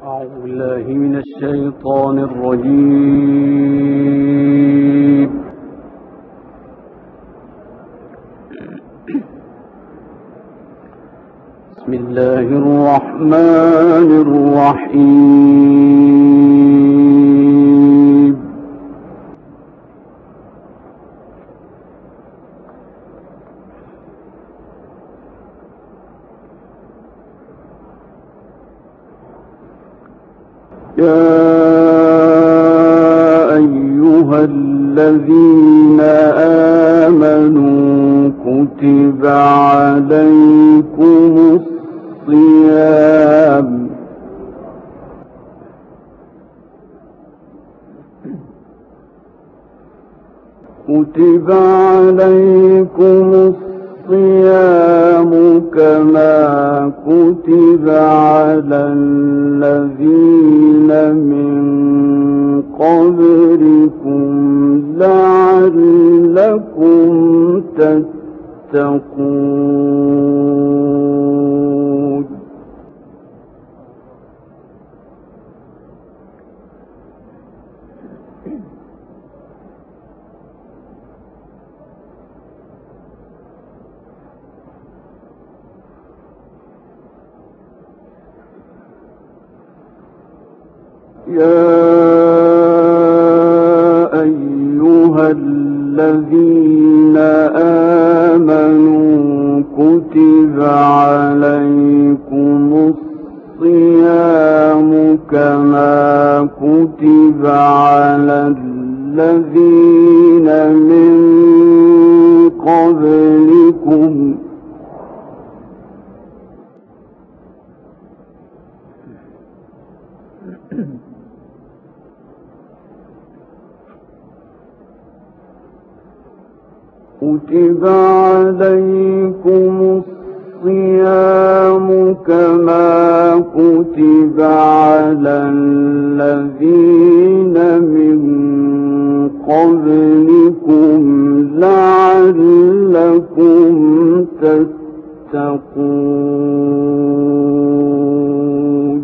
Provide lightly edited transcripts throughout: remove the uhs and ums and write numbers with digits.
أعوذ بالله من الشيطان الرجيم. بسم الله الرحمن الرحيم. يا أيها الذين آمنوا كتب عليكم الصيام كما كتب على الذين من قبلكم لعلكم تتقون. يا أيها الذين آمنوا كتب عليكم الصيام كما كتب على الذين من قبلكم كتب عليكم الصيام كما كتب على الذين من قبلكم لعلكم تتقون.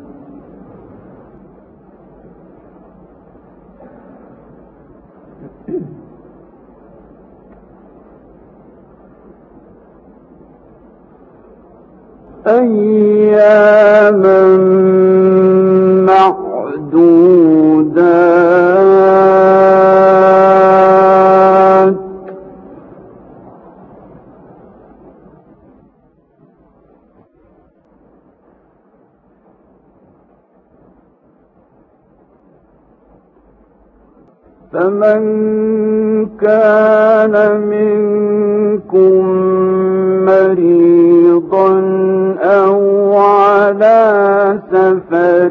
أياما معدودات فمن كان منكم مريضا أو على سفر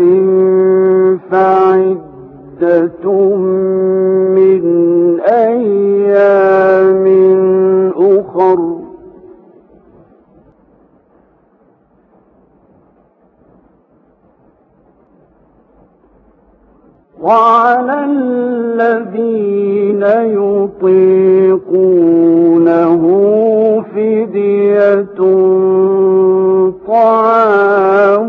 فعدة من أيام أخر وعلى الذين يطيقونه فدية طعام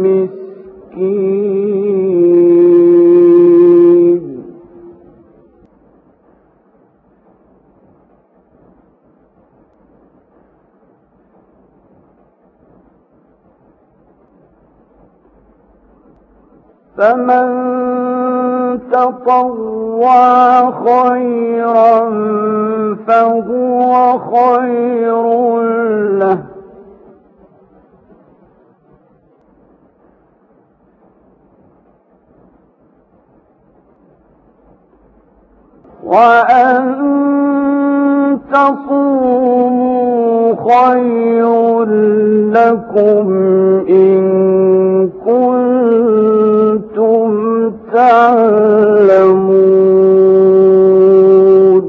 مسكين فمن تطوع خيرا فهو خير له وأن تصوموا خير لكم إن كنتم تعلمون.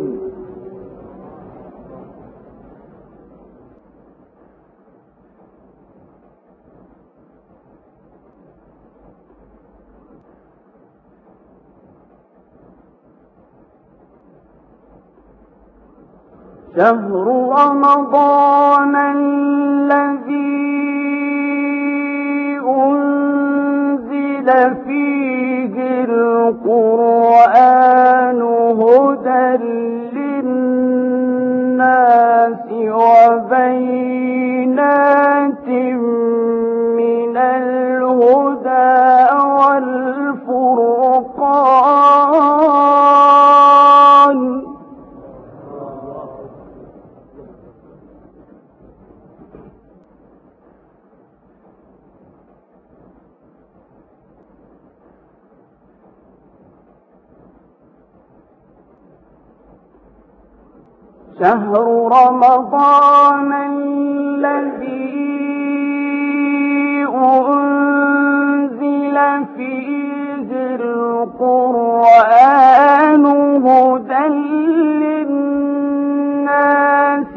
شهر رمضان الذي أنزل فيه القرآن هدى للناس وبينات من الهدى والفرقان شهر رمضان الذي أنزل فيه القرآن هدى للناس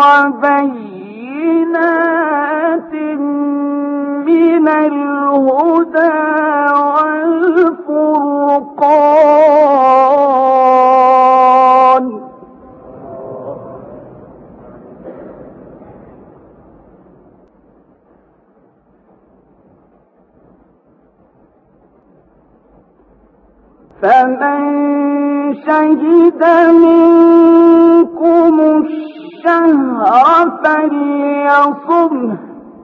وبينات من الهدى والفرقان فمن شهد منكم الشهر فليصمه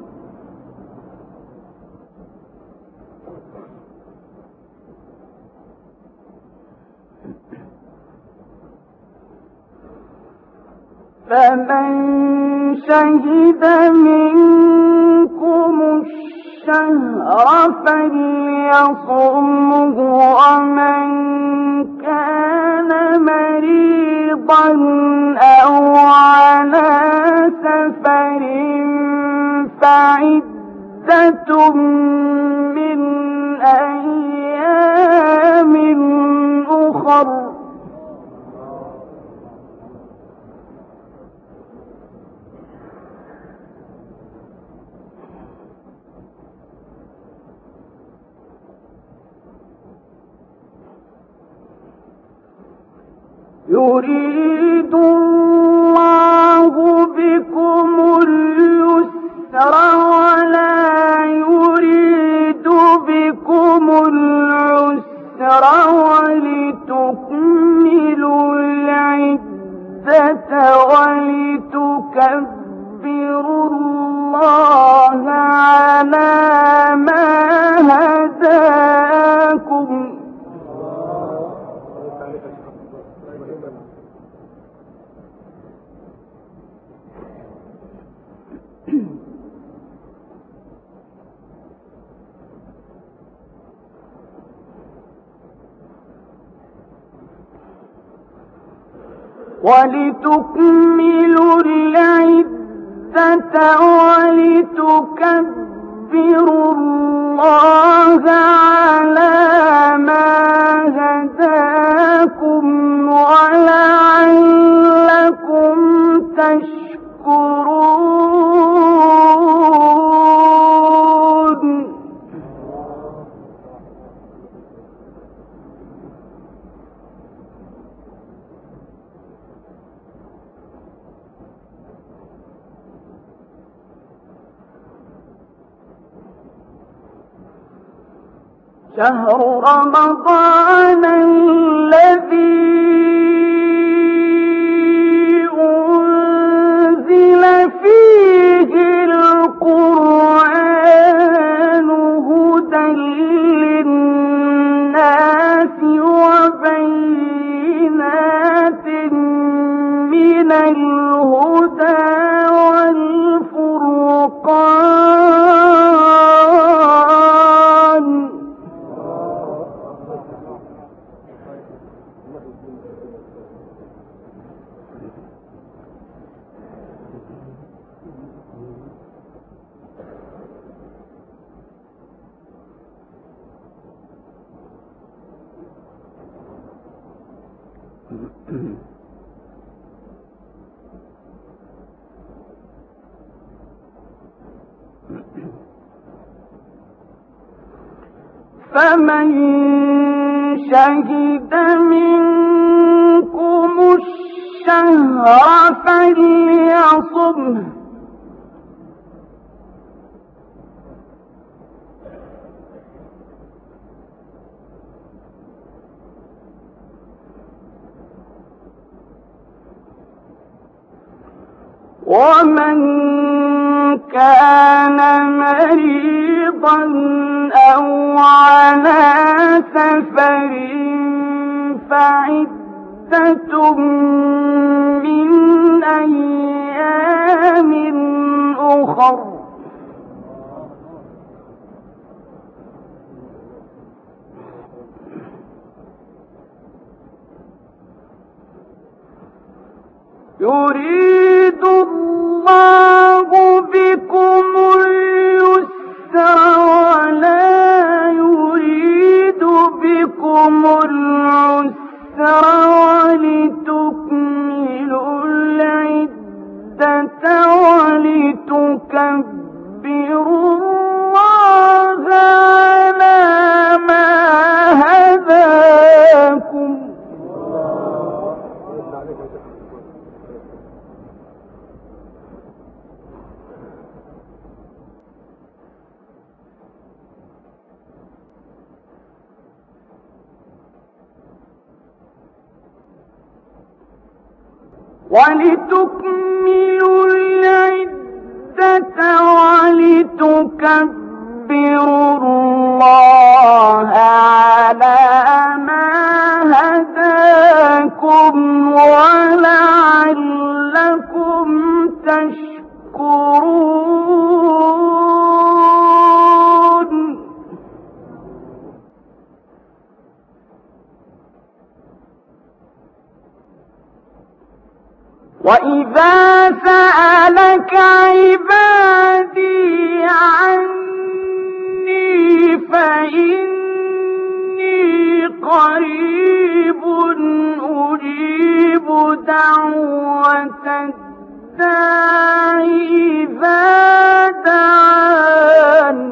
الشهر فليصمه ومن كان مريضا أو على سفر فعدة من أيام أخر يريد الله بكم اليسر ولا يريد بكم العسر ولتكملوا العدة ولتكبروا الله على ما هداكم ولتكملوا العدة ولتكبروا الله على ما هداكم ولعلكم تشكرون شهر رمضان الذي أنزل فيه القرآن هدى للناس وبينات من الهدى والفرقان فمن شهد منكم الشهر فليصمه ومن كان مريضا أو على سفر فعدة من أيام أخر يريد الله بكم اليسر ولا يريد بكم العسر ولتكملوا العدة ولتكبروا الله على ما هداكم ولتكملوا العدة ولتكبروا الله على ما هداكم ولعلكم تشكرون وإذا سألك عبادي عني فإني قريب أجيب دعوة الداع إذا دعان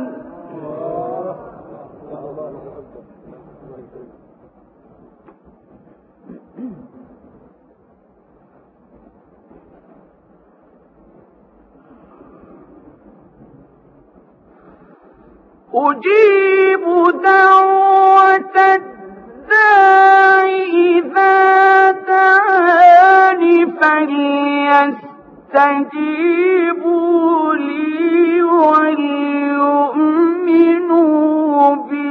أجيب دعوة الداع إذا دعان فليستجيبوا لي وليؤمنوا بي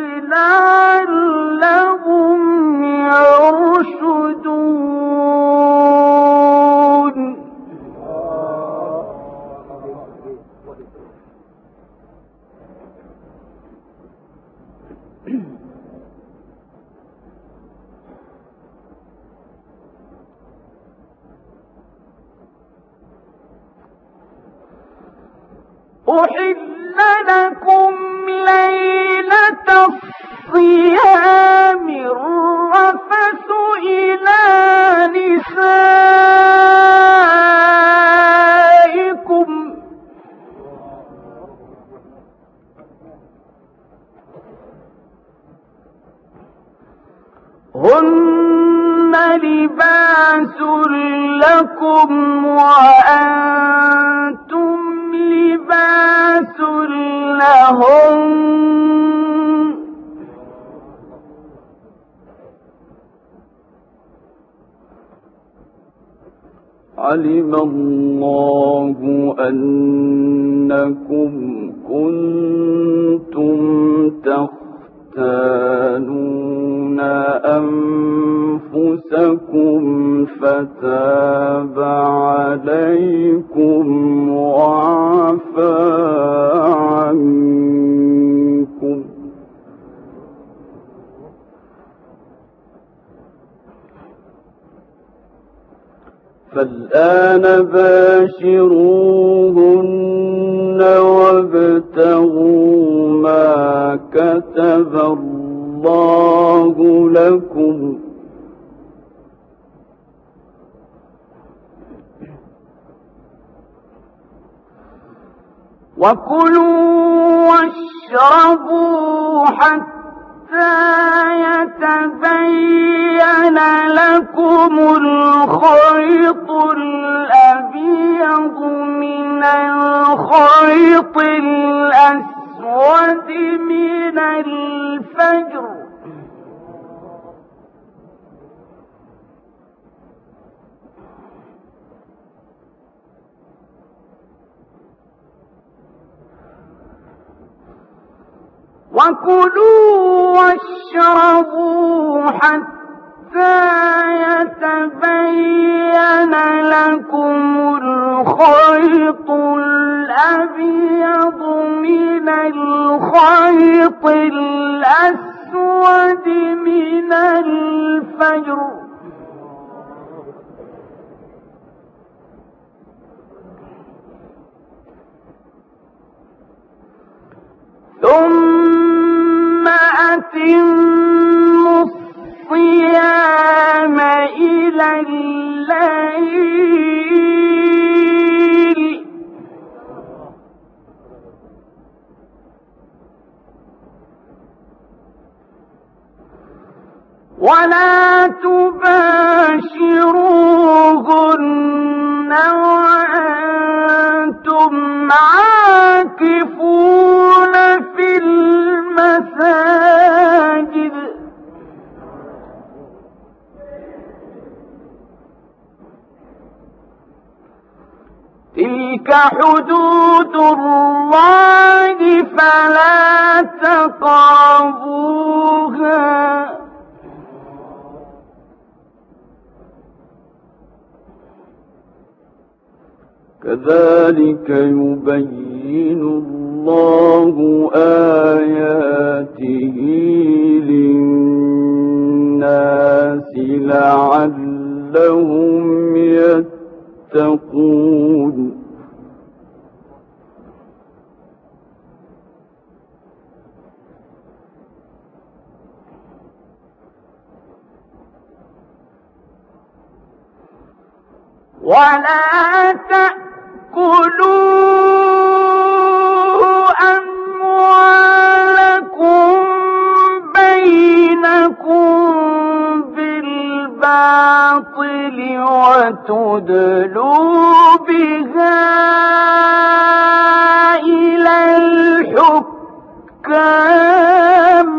لعلهم يرشدون أحل لكم ليلة الصيام الرفث إلى نسائكم هن لباس لكم وأنتم لباس لهم علم الله أنكم كنتم تختانون أنفسكم فتاب عليكم وعفى عنكم فالآن باشروهن وابتغوا ما كتب الله لكم وكلوا واشربوا حتى يتبين لكم الخيط الأبيض من الخيط الأسود من الفجر وكلوا واشربوا حتى يتبين لكم الخيط الأبيض من الخيط الأسود من الفجر ثم أتموا الصيام إلى الليل ولا تباشروهن وأنتم عاكفون في المساجد تلك حدود الله فلا تقربوها كذلك يبين الله آياته للناس لعلهم يتقون ولا تأكلوا أموالكم بينكم بالباطل وتدلوا بها إلى الحكام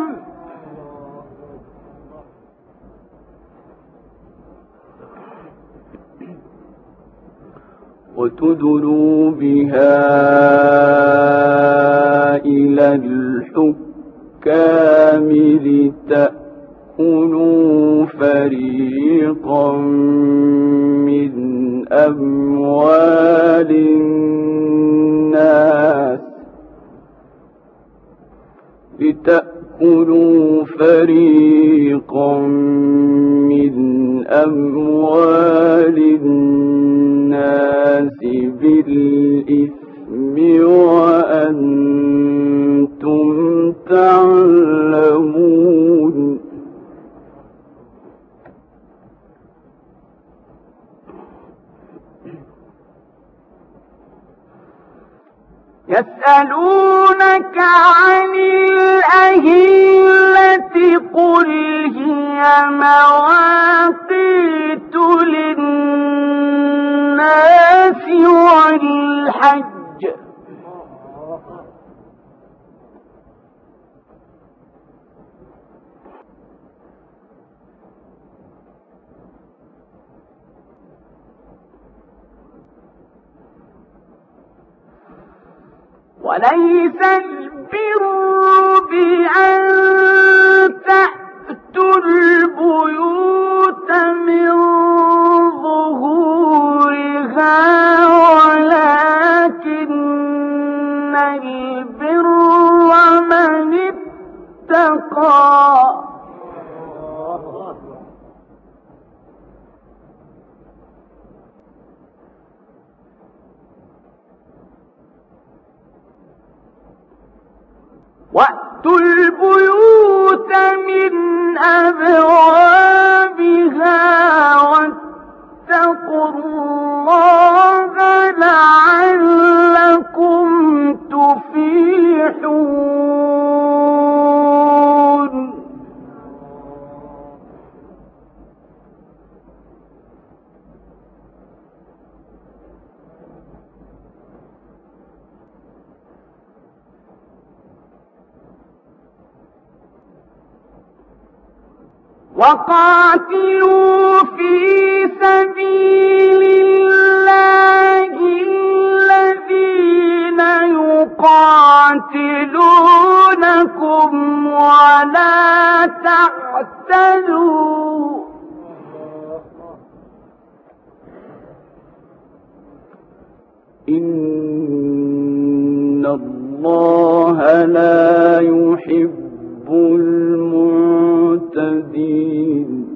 لتأكلوا فريقا من أموال الناس بالإثم وأنتم تعلمون يسألونك عن الأهلة قل هي مواقيت للناس والحج وليس البر بأن تأتوا البيوت من ظهورها ولكن البر من اتقى وأتوا البيوت من أبوابها واتقوا الله لعلكم تفلحون وقاتلوا في سبيل الله الذين يقاتلونكم ولا تعتدوا إن الله لا يحب المعتدين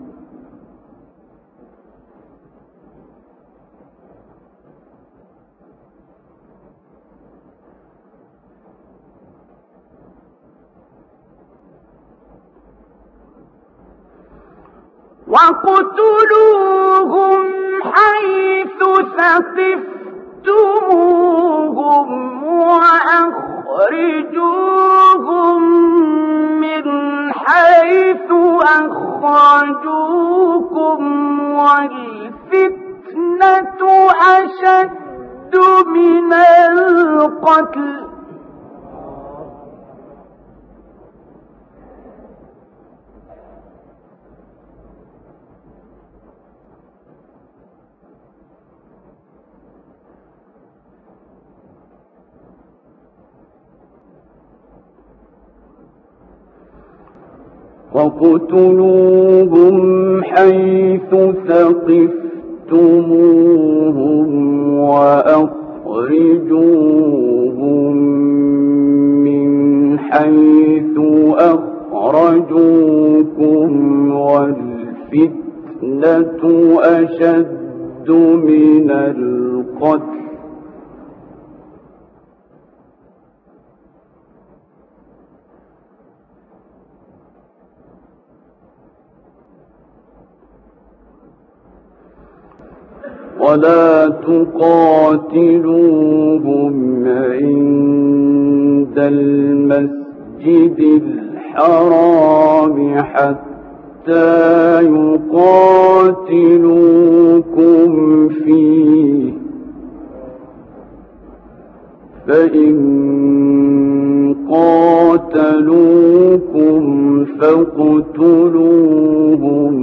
وَاقْتُلُوهُمْ حَيْثُ ثَقِفْتُمُوهُمْ وَأَخْرِجُوهُمْ مِنْ حَيْثُ أَخْرَجُوكُمْ وَالْفِتْنَةُ أَشَدُّ مِنَ الْقَتْلِ وَاقْتُلُوهُمْ حَيْثُ ثَقِفْتُمُوهُمْ وَأَخْرِجُوهُمْ مِنْ حَيْثُ أَخْرَجُوكُمْ وَالْفِتْنَةُ أَشَدُّ مِنَ الْقَتْلِ ولا تقاتلوهم عند المسجد الحرام حتى يقاتلوكم فيه فإن قاتلوكم فاقتلوهم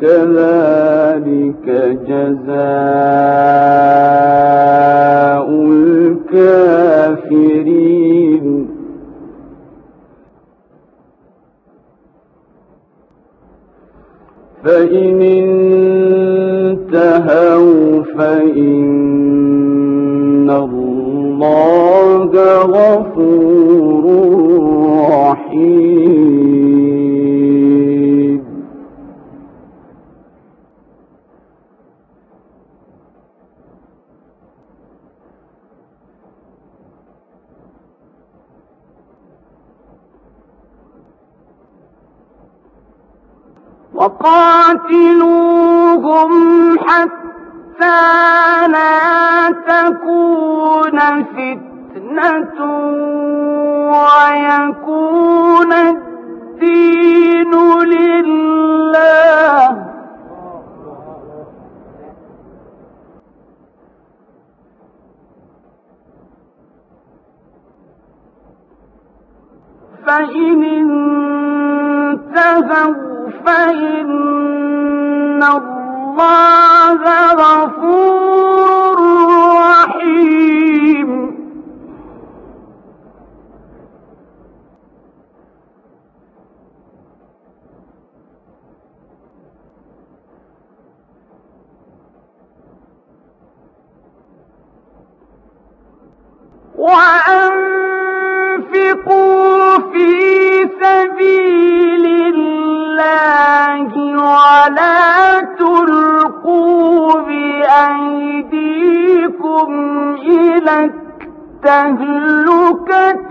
كذلك جزاء الكافرين فإن انتهوا فإن الله غفور رحيم وقاتلوهم حتى لا تكون فتنة ويكون الدين لله فإن انتهوا فإن الله غفور رحيم وأنفقوا في سبيل الله ولا تلقوا بأيديكم إلى التهلكة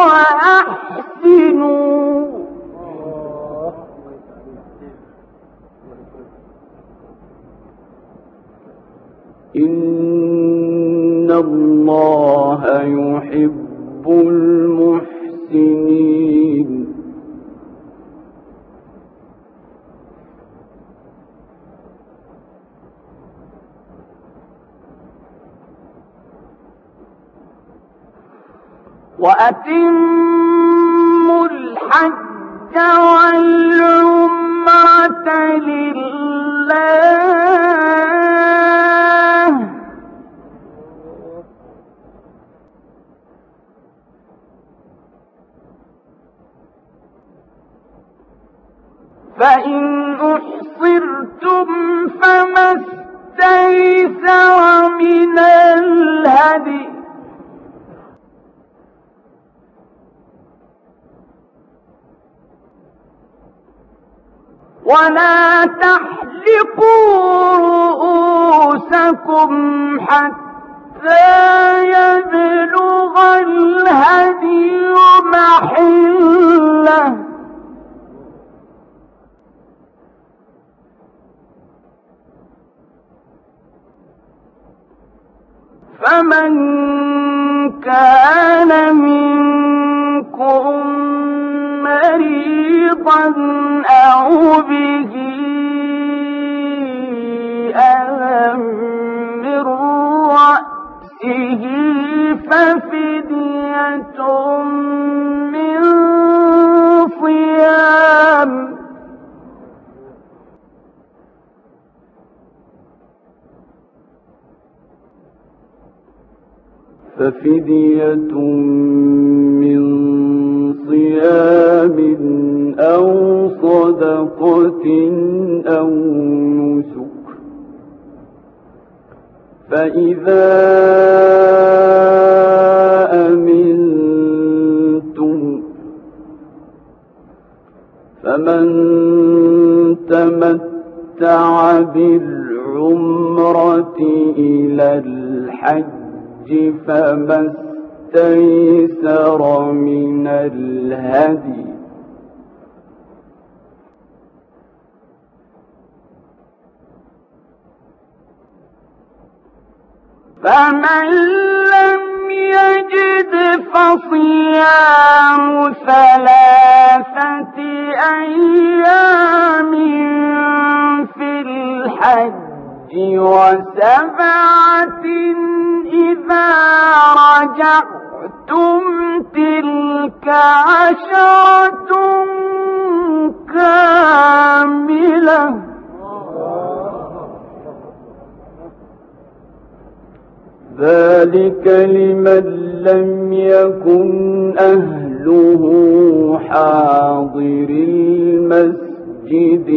وأحسنوا إن الله يحب المحسنين وأتموا الحج والعمرة لله فإن أحصرتم فما استيسر من الهدي ولا تحلقوا رؤوسكم حتى يبلغ الهدي محله فمن كان منكم مريضا أو به أذى من رأسه ففدية من صيام أو صدقة أو نسك فإذا أمنتم فمن تمتع بالعمرة إلى الحج فما استيسر من الهدي فمن لم يجد فصيام 3 أيام في الحج و7 إذا رجعتم تلك 10 كاملة ذلك لمن لم يكن أهله حاضر المسجد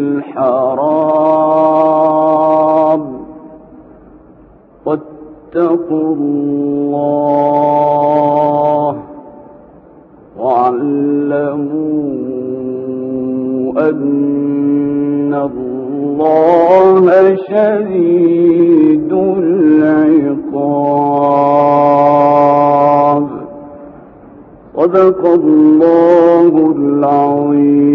الحرام واتقوا الله واعلموا أن الله شديد العقاب صدق الله العظيم.